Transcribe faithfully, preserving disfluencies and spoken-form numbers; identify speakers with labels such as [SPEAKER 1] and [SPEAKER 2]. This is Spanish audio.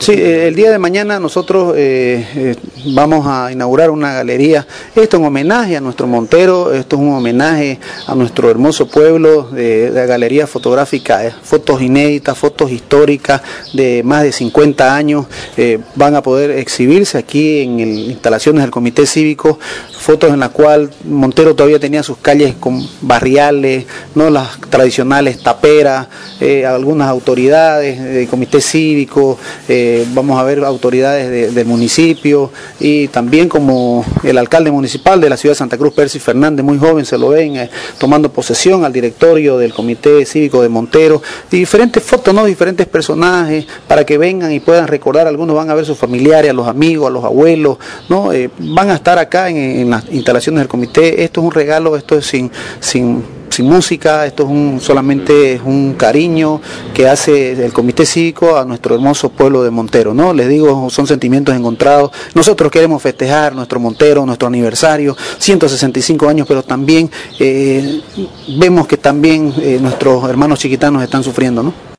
[SPEAKER 1] Sí, el día de mañana nosotros eh, eh, vamos a inaugurar una galería, esto en homenaje a nuestro Montero, esto es un homenaje a nuestro hermoso pueblo, de, de galería fotográfica, eh, fotos inéditas, fotos históricas de más de cincuenta años, eh, van a poder exhibirse aquí en las instalaciones del Comité Cívico, fotos en las cuales Montero todavía tenía sus calles con barriales, no las tradicionales taperas, eh, algunas autoridades del Comité Cívico, eh, vamos a ver autoridades de, del municipio y también como el alcalde municipal de la ciudad de Santa Cruz, Percy Fernández, muy joven, se lo ven eh, tomando posesión al directorio del Comité Cívico de Montero, y diferentes fotos, ¿no? Diferentes personajes para que vengan y puedan recordar, algunos van a ver sus familiares, a los amigos, a los abuelos, ¿no? Eh, van a estar acá en, en las instalaciones del comité. Esto es un regalo, esto es sin, sin, sin música, esto es un, solamente es un cariño que hace el Comité Cívico a nuestro hermoso pueblo de Montero, ¿no? Les digo, son sentimientos encontrados. Nosotros queremos festejar nuestro Montero, nuestro aniversario, ciento sesenta y cinco años, pero también eh, vemos que también eh, nuestros hermanos chiquitanos están sufriendo, ¿no?